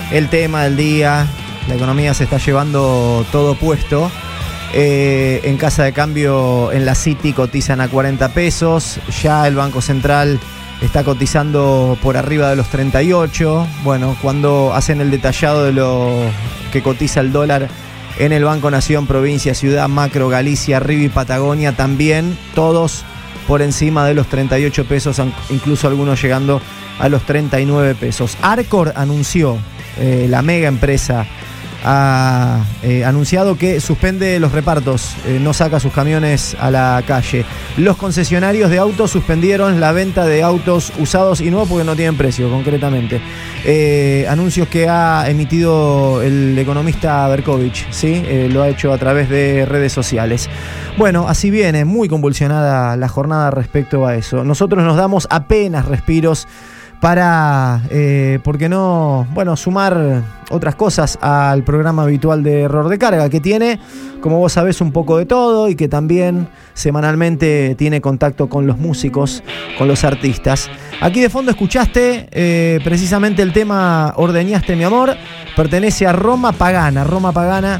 el tema del día. La economía se está llevando todo puesto. En casa de cambio en la City cotizan a 40 pesos. Ya el Banco Central está cotizando por arriba de los 38. Bueno, cuando hacen el detallado de lo que cotiza el dólar en el Banco Nación, Provincia, Ciudad, Macro, Galicia, Río y Patagonia, también todos por encima de los 38 pesos, incluso algunos llegando a los 39 pesos. Arcor anunció, la mega empresa ha anunciado que suspende los repartos, no saca sus camiones a la calle. Los concesionarios de autos suspendieron la venta de autos usados y nuevos porque no tienen precio, concretamente. Anuncios que ha emitido el economista Berkovich, ¿sí? Lo ha hecho a través de redes sociales. Bueno, así viene, muy convulsionada la jornada respecto a eso. Nosotros nos damos apenas respiros para, ¿por qué no? Bueno, sumar otras cosas al programa habitual de Error de Carga, que tiene, como vos sabés, un poco de todo y que también semanalmente tiene contacto con los músicos, con los artistas. Aquí de fondo escuchaste precisamente el tema Ordeñaste mi amor, pertenece a Roma Pagana. Roma Pagana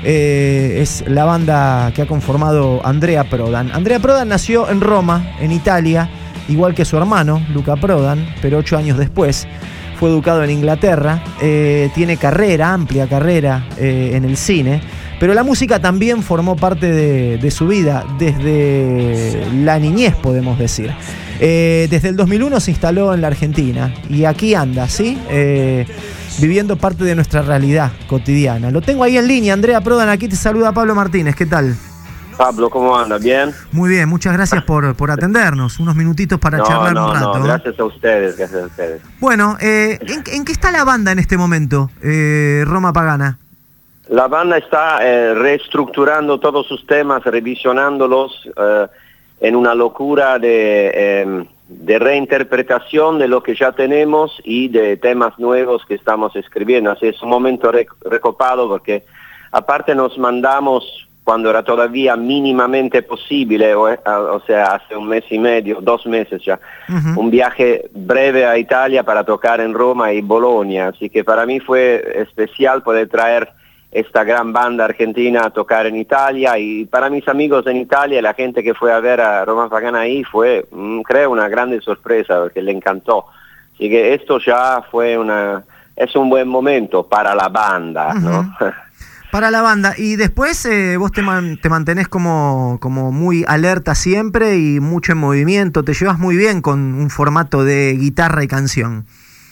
es la banda que ha conformado Andrea Prodan. Andrea Prodan nació en Roma, en Italia, igual que su hermano, Luca Prodan, pero 8 años después fue educado en Inglaterra. Tiene amplia carrera en el cine, pero la música también formó parte de su vida desde la niñez, podemos decir. Desde el 2001 se instaló en la Argentina y aquí anda, ¿sí? Viviendo parte de nuestra realidad cotidiana. Lo tengo ahí en línea, Andrea Prodan. Aquí te saluda Pablo Martínez, ¿qué tal? Pablo, ¿cómo andas? ¿Bien? Muy bien, muchas gracias por atendernos. Unos minutitos para charlar un rato. No, gracias a ustedes, Bueno, ¿en qué está la banda en este momento, Roma Pagana? La banda está reestructurando todos sus temas, revisionándolos en una locura de reinterpretación de lo que ya tenemos y de temas nuevos que estamos escribiendo. Así es un momento recopado porque aparte nos mandamos, cuando era todavía mínimamente posible, o sea, hace 1 mes y medio, 2 meses ya, un viaje breve a Italia para tocar en Roma y Bolonia. Así que para mí fue especial poder traer esta gran banda argentina a tocar en Italia, y para mis amigos en Italia, la gente que fue a ver a Roma Pagana ahí, fue, creo, una grande sorpresa, porque le encantó. Así que esto ya es un buen momento para la banda, ¿no? Para la banda. Y después vos te mantenés como muy alerta siempre y mucho en movimiento. Te llevas muy bien con un formato de guitarra y canción.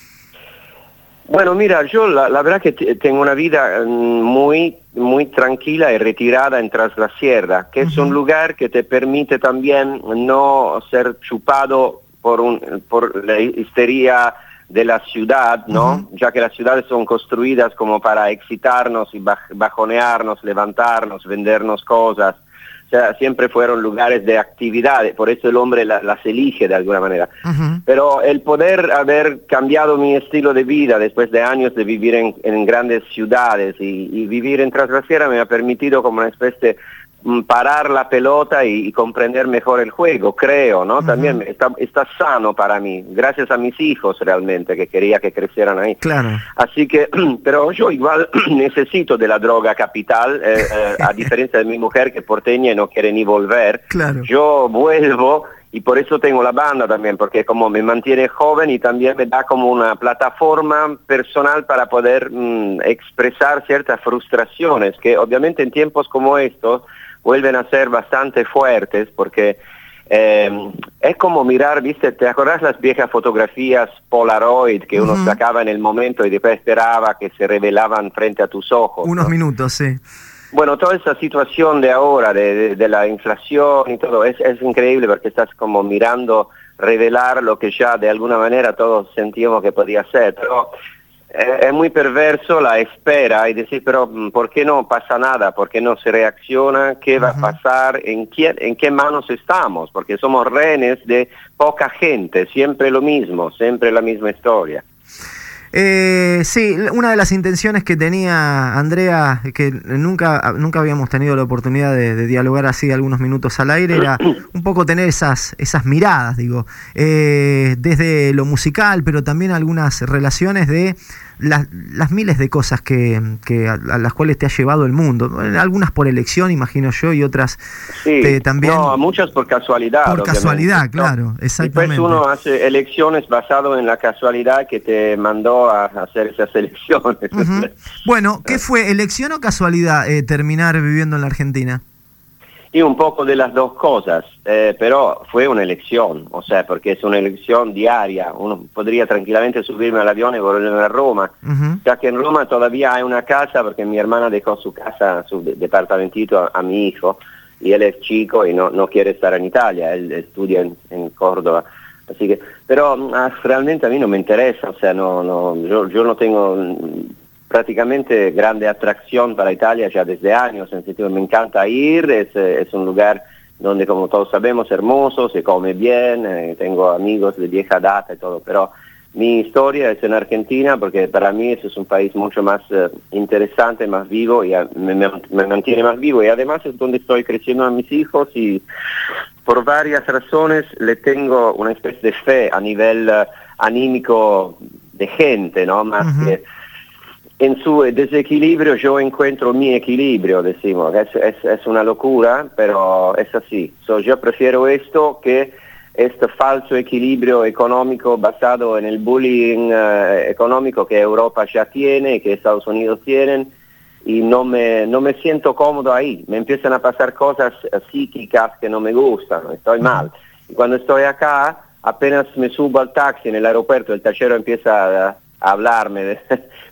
Bueno, mira, yo la verdad que tengo una vida muy, muy tranquila y retirada en Tras la Sierra, que es un lugar que te permite también no ser chupado por la histeria de la ciudad, ¿no? Ya que las ciudades son construidas como para excitarnos y bajonearnos, levantarnos, vendernos cosas. O sea, siempre fueron lugares de actividad, por eso el hombre las elige de alguna manera. Pero el poder haber cambiado mi estilo de vida después de años de vivir en grandes ciudades y vivir en Tras la Sierra me ha permitido como una especie de parar la pelota y comprender mejor el juego, creo, ¿no? También está sano para mí, gracias a mis hijos realmente, que quería que crecieran ahí. Claro. Así que, pero yo igual necesito de la droga capital, a diferencia de mi mujer que porteña y no quiere ni volver. Claro. Yo vuelvo y por eso tengo la banda también, porque como me mantiene joven y también me da como una plataforma personal para poder expresar ciertas frustraciones que obviamente en tiempos como estos vuelven a ser bastante fuertes, porque es como mirar, ¿viste? ¿Te acordás las viejas fotografías Polaroid que uno sacaba en el momento y después esperaba que se revelaban frente a tus ojos? Unos ¿no? minutos, sí. Bueno, toda esa situación de ahora, de la inflación y todo, es increíble porque estás como mirando revelar lo que ya de alguna manera todos sentíamos que podía ser, pero es muy perverso la espera y decir, pero ¿por qué no pasa nada? ¿Por qué no se reacciona? ¿Qué va a pasar? ¿En qué manos estamos? Porque somos rehenes de poca gente, siempre lo mismo, siempre la misma historia. Sí, una de las intenciones que tenía Andrea, que nunca habíamos tenido la oportunidad de dialogar así algunos minutos al aire, era un poco tener esas miradas, digo, desde lo musical, pero también algunas relaciones de las miles de cosas a las cuales te ha llevado el mundo. Algunas por elección, imagino yo, y otras también... No, muchas por casualidad. Por casualidad, claro, exactamente. Después uno hace elecciones basado en la casualidad que te mandó a hacer esas elecciones. Bueno, ¿qué fue, elección o casualidad terminar viviendo en la Argentina? Y un poco de las dos cosas, pero fue una elección, o sea, porque es una elección diaria. Uno podría tranquilamente subirme al avión y volver a Roma, ya que en Roma todavía hay una casa, porque mi hermana dejó su casa, su departamentito a mi hijo, y él es chico y no quiere estar en Italia, él estudia en Córdoba. Así que, pero realmente a mí no me interesa, o sea, yo no tengo prácticamente grande atracción para Italia ya desde años, en sentido me encanta ir, es un lugar donde, como todos sabemos, hermoso, se come bien, tengo amigos de vieja data y todo, pero mi historia es en Argentina porque para mí ese es un país mucho más interesante, más vivo, y me mantiene más vivo, y además es donde estoy creciendo a mis hijos, y por varias razones le tengo una especie de fe a nivel anímico de gente, ¿no? Más que en su desequilibrio yo encuentro mi equilibrio, decimos. Es una locura, pero es así. Yo prefiero esto que este falso equilibrio económico basado en el bullying económico que Europa ya tiene, que Estados Unidos tienen, y no me siento cómodo ahí. Me empiezan a pasar cosas psíquicas que no me gustan, estoy mal. Y cuando estoy acá, apenas me subo al taxi en el aeropuerto, el tachero empieza a hablarme,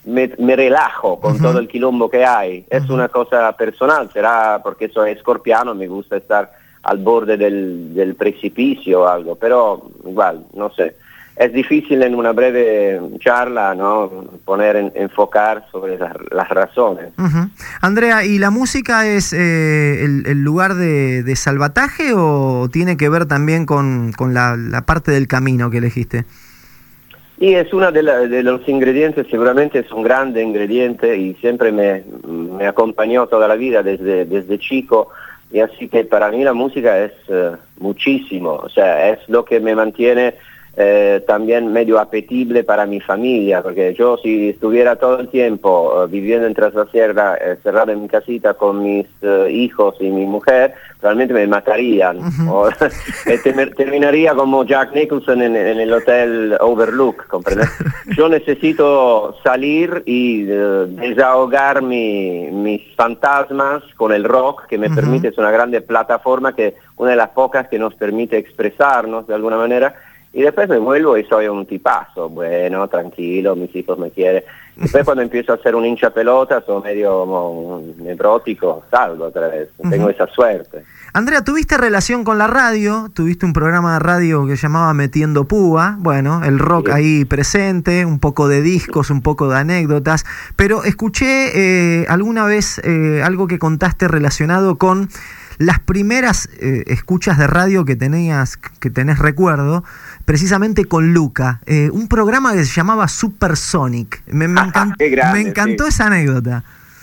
me relajo con todo el quilombo que hay. Es una cosa personal, será porque soy escorpiano, me gusta estar al borde del precipicio o algo, pero igual, no sé. Es difícil en una breve charla, ¿no?, enfocar sobre las razones. Andrea, ¿y la música es el lugar de salvataje o tiene que ver también con la parte del camino que elegiste? Y es uno de los ingredientes, seguramente es un grande ingrediente, y siempre me acompañó toda la vida desde chico, y así que para mí la música es muchísimo, o sea, es lo que me mantiene también medio apetible para mi familia, porque yo si estuviera todo el tiempo viviendo en Tras la Sierra, cerrado en mi casita con mis hijos y mi mujer, realmente me matarían. O, terminaría como Jack Nicholson en el hotel Overlook, ¿comprendes? Yo necesito salir y desahogar mis fantasmas con el rock, que me permite, es una grande plataforma, que una de las pocas que nos permite expresarnos de alguna manera. Y después me vuelvo y soy un tipazo, bueno, tranquilo, mis hijos me quieren. Después cuando empiezo a ser un hincha pelota, soy medio nevrótico, salgo otra vez, tengo esa suerte. Andrea, ¿tuviste relación con la radio? Tuviste un programa de radio que llamaba Metiendo Púa, bueno, el rock ahí presente, un poco de discos, un poco de anécdotas, pero escuché alguna vez algo que contaste relacionado con las primeras escuchas de radio que tenés recuerdo, precisamente con Luca, un programa que se llamaba Supersonic. Me encantó esa anécdota.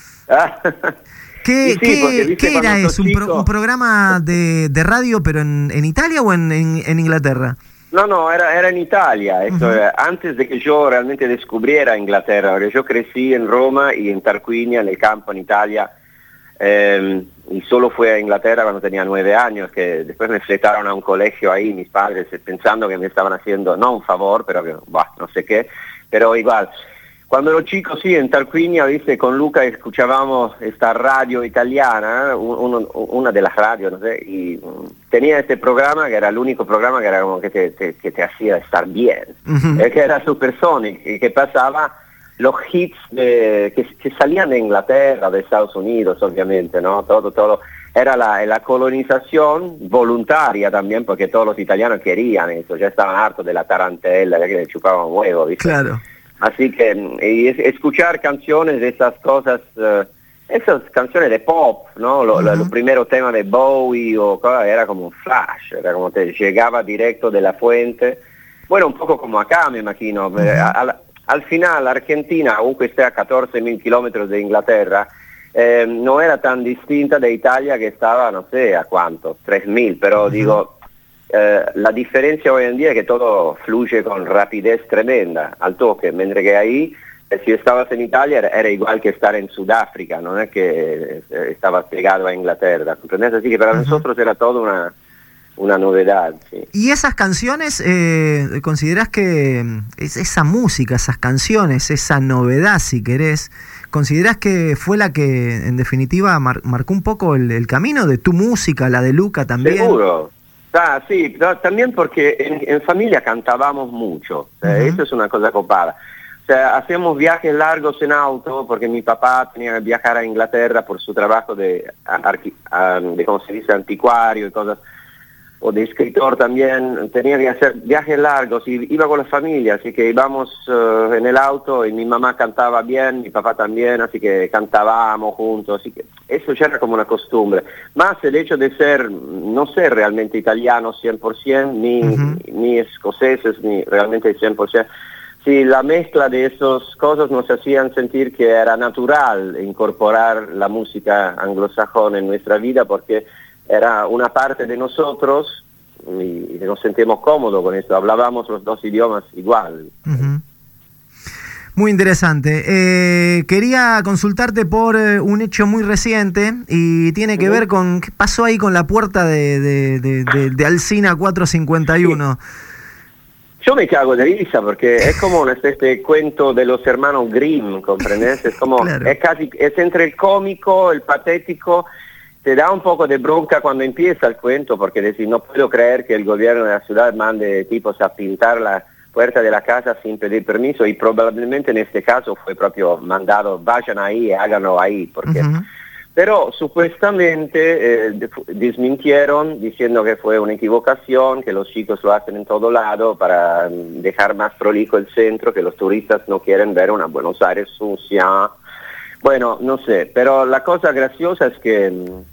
¿Qué era eso? ¿Un programa de radio pero en Italia o en Inglaterra? No, era en Italia, antes de que yo realmente descubriera Inglaterra, porque yo crecí en Roma y en Tarquinia, en el campo en Italia, y solo fui a Inglaterra cuando tenía 9 años, que después me fletaron a un colegio ahí mis padres, pensando que me estaban haciendo, no un favor, pero que, no sé qué, pero igual. Cuando ero chico, sí, en Tarquinia, viste, con Luca escuchábamos esta radio italiana, una de las radios, no sé, y tenía este programa que era el único programa que era como que te hacía estar bien, que era Supersonic, y que pasaba los hits que salían de Inglaterra, de Estados Unidos, obviamente, ¿no? Todo. Era la colonización voluntaria también, porque todos los italianos querían eso, ya estaban hartos de la tarantela, ya que le chupaban huevo, ¿viste? Claro. Así que escuchar canciones de esas cosas, esas canciones de pop, ¿no? Los primeros temas de Bowie era como un flash, era como te llegaba directo de la fuente. Bueno, un poco como acá, me imagino. Al final Argentina, aunque esté a 14.000 kilómetros de Inglaterra, no era tan distinta de Italia, que estaba, no sé, a cuánto, 3.000, pero digo, la diferencia hoy en día es que todo fluye con rapidez tremenda, al toque, mientras que ahí si estabas en Italia era igual que estar en Sudáfrica, no es que estabas pegado a Inglaterra, ¿comprendes? Así que para nosotros era todo una novedad. Sí. ¿Y esas canciones, considerás que esa música, esas canciones, esa novedad, si querés, considerás que fue la que en definitiva marcó un poco el camino de tu música, la de Luca también? Seguro. Sí, también porque en familia cantábamos mucho, eso es una cosa copada. O sea, hacíamos viajes largos en auto porque mi papá tenía que viajar a Inglaterra por su trabajo de ¿cómo se dice?, anticuario y cosas, o de escritor también, tenía que hacer viajes largos y iba con la familia, así que íbamos en el auto y mi mamá cantaba bien, mi papá también, así que cantábamos juntos, así que eso ya era como una costumbre. Más el hecho de ser, no ser realmente italianos 100%, ni escoceses, ni realmente 100%. Sí, la mezcla de esas cosas nos hacían sentir que era natural incorporar la música anglosajona en nuestra vida porque era una parte de nosotros y nos sentimos cómodos con esto. Hablábamos los dos idiomas igual. Muy interesante. Quería consultarte por un hecho muy reciente y tiene que ver con qué pasó ahí con la puerta de Alsina 451. Sí. Yo me cago de risa porque es como una especie de cuento de los hermanos Grimm, ¿comprendes? Es como, claro. Es entre el cómico, el patético. Te da un poco de bronca cuando empieza el cuento porque decís, no puedo creer que el gobierno de la ciudad mande tipos a pintar la puerta de la casa sin pedir permiso, y probablemente en este caso fue propio mandado, vayan ahí, háganlo ahí, porque... Pero supuestamente desmintieron diciendo que fue una equivocación, que los chicos lo hacen en todo lado para dejar más prolijo el centro, que los turistas no quieren ver una Buenos Aires sucia. Bueno, no sé, pero la cosa graciosa es que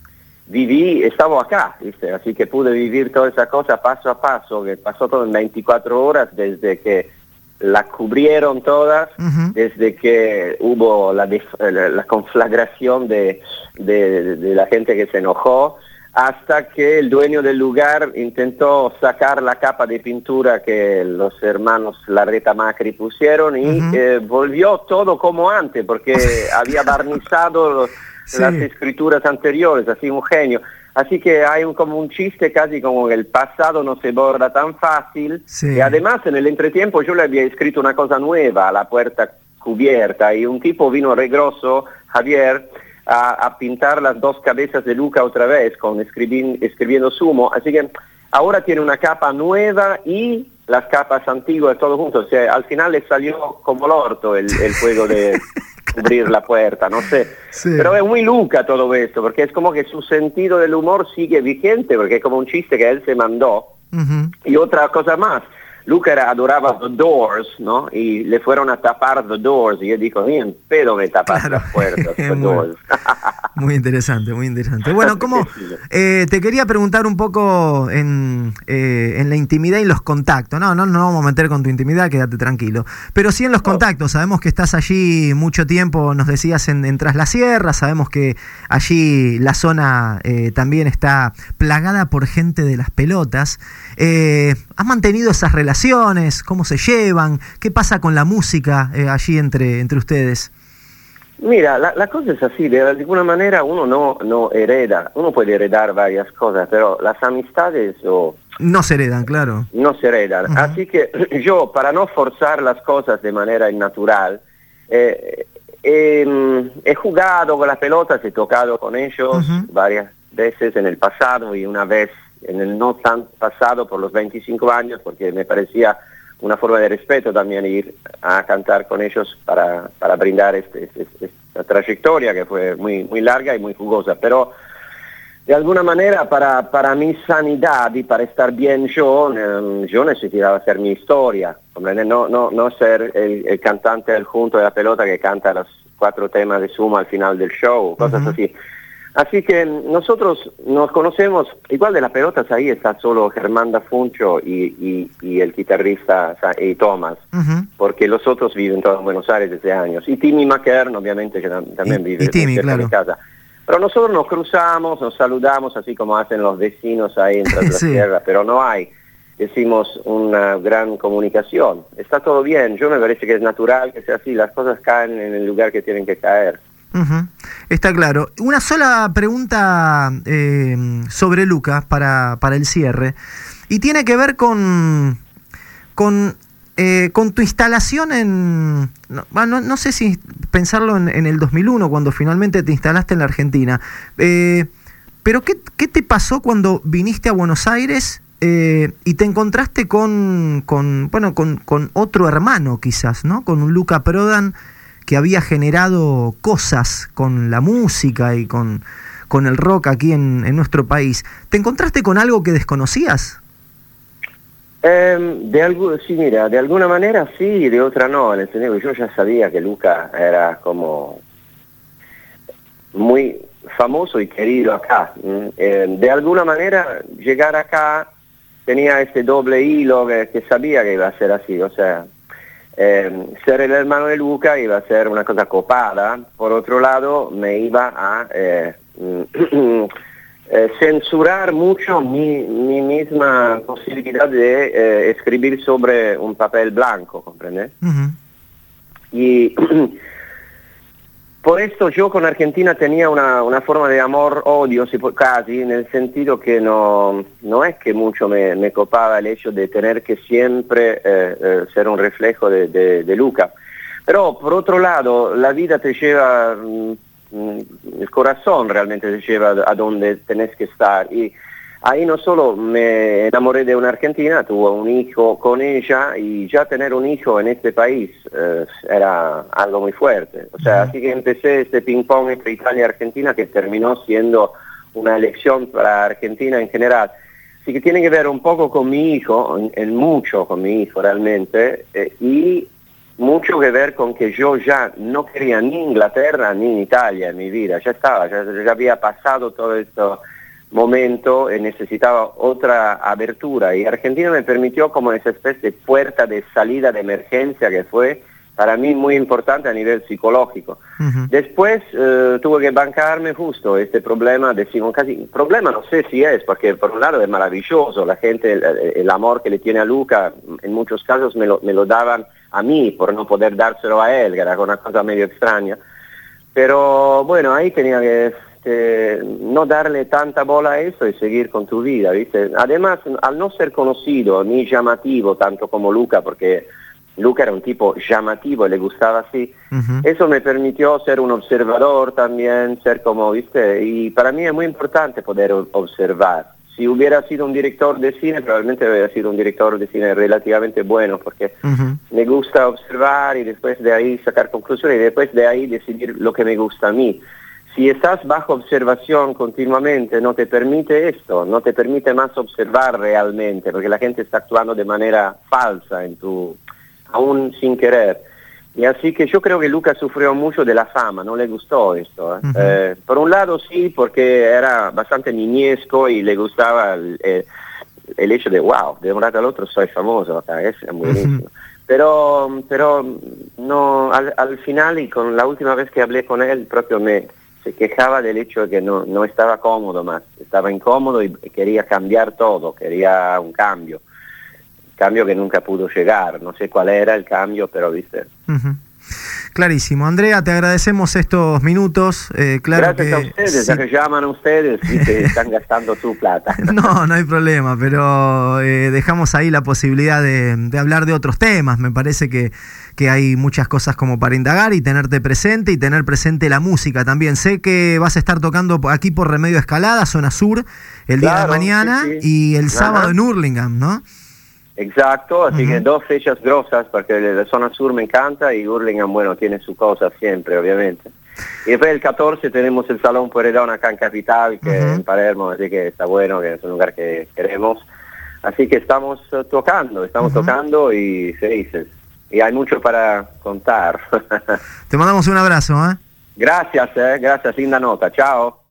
estaba acá, ¿viste? Así que pude vivir toda esa cosa paso a paso, que pasó todo en 24 horas desde que la cubrieron todas, desde que hubo la conflagración de la gente que se enojó, hasta que el dueño del lugar intentó sacar la capa de pintura que los hermanos Larreta Macri pusieron y volvió todo como antes, porque había barnizado las escrituras anteriores, así un genio. Así que hay como un chiste casi como el pasado no se borra tan fácil. Sí. Y además en el entretiempo yo le había escrito una cosa nueva a la puerta cubierta y un tipo vino regroso, Javier, a pintar las dos cabezas de Luca otra vez escribiendo Sumo. Así que ahora tiene una capa nueva y las capas antiguas todo junto. O sea, al final le salió como el orto el juego de... cubrir la puerta, no sé, pero es muy Luca todo esto, porque es como que su sentido del humor sigue vigente, porque es como un chiste que él se mandó. Y otra cosa más, Luca adoraba The Doors, ¿no? Y le fueron a tapar The Doors, y él dijo, ni en pedo me tapas las puertas, The Doors. Muy interesante, muy interesante. Bueno, ¿cómo? Te quería preguntar un poco en la intimidad y los contactos. No vamos a meter con tu intimidad, quédate tranquilo. Pero sí en los contactos. Sabemos que estás allí mucho tiempo, nos decías, en Tras la Sierra. Sabemos que allí la zona también está plagada por gente de las pelotas. ¿Has mantenido esas relaciones? ¿Cómo se llevan? ¿Qué pasa con la música allí entre ustedes? Mira, la cosa es así, de alguna manera uno no hereda, uno puede heredar varias cosas, pero las amistades no se heredan, claro. No se heredan, así que yo, para no forzar las cosas de manera innatural, he jugado con las pelotas, he tocado con ellos varias veces en el pasado y una vez en el no tan pasado por los 25 años, porque me parecía una forma de respeto también ir a cantar con ellos para brindar esta trayectoria que fue muy, muy larga y muy jugosa. Pero de alguna manera para mi sanidad y para estar bien yo necesitaba hacer mi historia, no ser el cantante del junto de la pelota que canta los 4 temas de Sumo al final del show, cosas así. Así que nosotros nos conocemos, igual de las pelotas ahí está solo Germán Funcho y el guitarrista y Thomas, porque los otros viven todos en Buenos Aires desde años. Y Timmy McKern, obviamente, que también vive cerca de mi casa. Pero nosotros nos cruzamos, nos saludamos, así como hacen los vecinos ahí en Tras la Sierra, pero no hay decimos una gran comunicación. Está todo bien, yo me parece que es natural que sea así, las cosas caen en el lugar que tienen que caer. Está claro. Una sola pregunta sobre Luca para el cierre, y tiene que ver con tu instalación no sé si pensarlo en el 2001, cuando finalmente te instalaste en la Argentina, pero ¿qué te pasó cuando viniste a Buenos Aires y te encontraste con otro hermano quizás, ¿no? Con un Luca Prodan que había generado cosas con la música y con el rock aquí en nuestro país. ¿Te encontraste con algo que desconocías? Sí, mira, de alguna manera sí, de otra no, en el sentido que yo ya sabía que Luca era como muy famoso y querido acá. De alguna manera llegar acá tenía este doble hilo que sabía que iba a ser así, o sea, ser el hermano de Luca iba a ser una cosa copada. Por otro lado, me iba a censurar mucho mi misma posibilidad de escribir sobre un papel blanco, ¿comprendes? Y por esto yo con Argentina tenía una forma de amor-odio, casi, en el sentido que no es que mucho me copaba el hecho de tener que siempre ser un reflejo de Luca. Pero por otro lado, la vida te lleva, el corazón realmente te lleva a donde tenés que estar. Y ahí no solo me enamoré de una argentina, tuve un hijo con ella, y ya tener un hijo en este país era algo muy fuerte. O sea, así que empecé este ping pong entre Italia y Argentina, que terminó siendo una elección para Argentina en general. Así que tiene que ver un poco con mi hijo, en mucho con mi hijo realmente, y mucho que ver con que yo ya no quería ni Inglaterra ni Italia en mi vida. Ya estaba, ya había pasado todo esto momento y necesitaba otra abertura, y Argentina me permitió como esa especie de puerta de salida de emergencia que fue para mí muy importante a nivel psicológico. Después tuve que bancarme justo este problema, decimos casi, problema no sé si es, porque por un lado es maravilloso, la gente, el amor que le tiene a Luca, en muchos casos me lo daban a mí por no poder dárselo a él, que era una cosa medio extraña, pero bueno, ahí tenía que no darle tanta bola a eso y seguir con tu vida, ¿viste? Además, al no ser conocido ni llamativo tanto como Luca, porque Luca era un tipo llamativo y le gustaba así, eso me permitió ser un observador también, ser como, ¿viste? Y para mí es muy importante poder observar. Si hubiera sido un director de cine, probablemente hubiera sido un director de cine relativamente bueno, porque me gusta observar y después de ahí sacar conclusiones y después de ahí decidir lo que me gusta a mí. Si estás bajo observación continuamente, no te permite esto, no te permite más observar realmente, porque la gente está actuando de manera falsa aún sin querer. Y así que yo creo que Luca sufrió mucho de la fama, no le gustó esto. Por un lado sí, porque era bastante niñesco y le gustaba el hecho de, wow, de un rato al otro soy famoso, acá es buenísimo. Pero no, al final, y con la última vez que hablé con él, propio se quejaba del hecho de que no estaba cómodo más, estaba incómodo y quería cambiar todo, quería un cambio que nunca pudo llegar, no sé cuál era el cambio, pero viste. Clarísimo. Andrea, te agradecemos estos minutos. Claro. Gracias a ustedes, ya que llaman a ustedes y que están gastando su plata. No hay problema, pero dejamos ahí la posibilidad de hablar de otros temas. Me parece que hay muchas cosas como para indagar y tenerte presente, y tener presente la música también. Sé que vas a estar tocando aquí por Remedio Escalada, zona sur, el día de mañana, sí. Y el sábado en Hurlingham, ¿no? Exacto, así que 2 fechas grosas, porque la zona sur me encanta y Hurlingham, bueno, tiene su cosa siempre, obviamente. Y después el 14 tenemos el Salón Pueyrredón acá en Capital, que en Palermo, así que está bueno, que es un lugar que queremos. Así que estamos tocando y felices. Y hay mucho para contar. Te mandamos un abrazo, ¿eh? Gracias, linda nota, chao.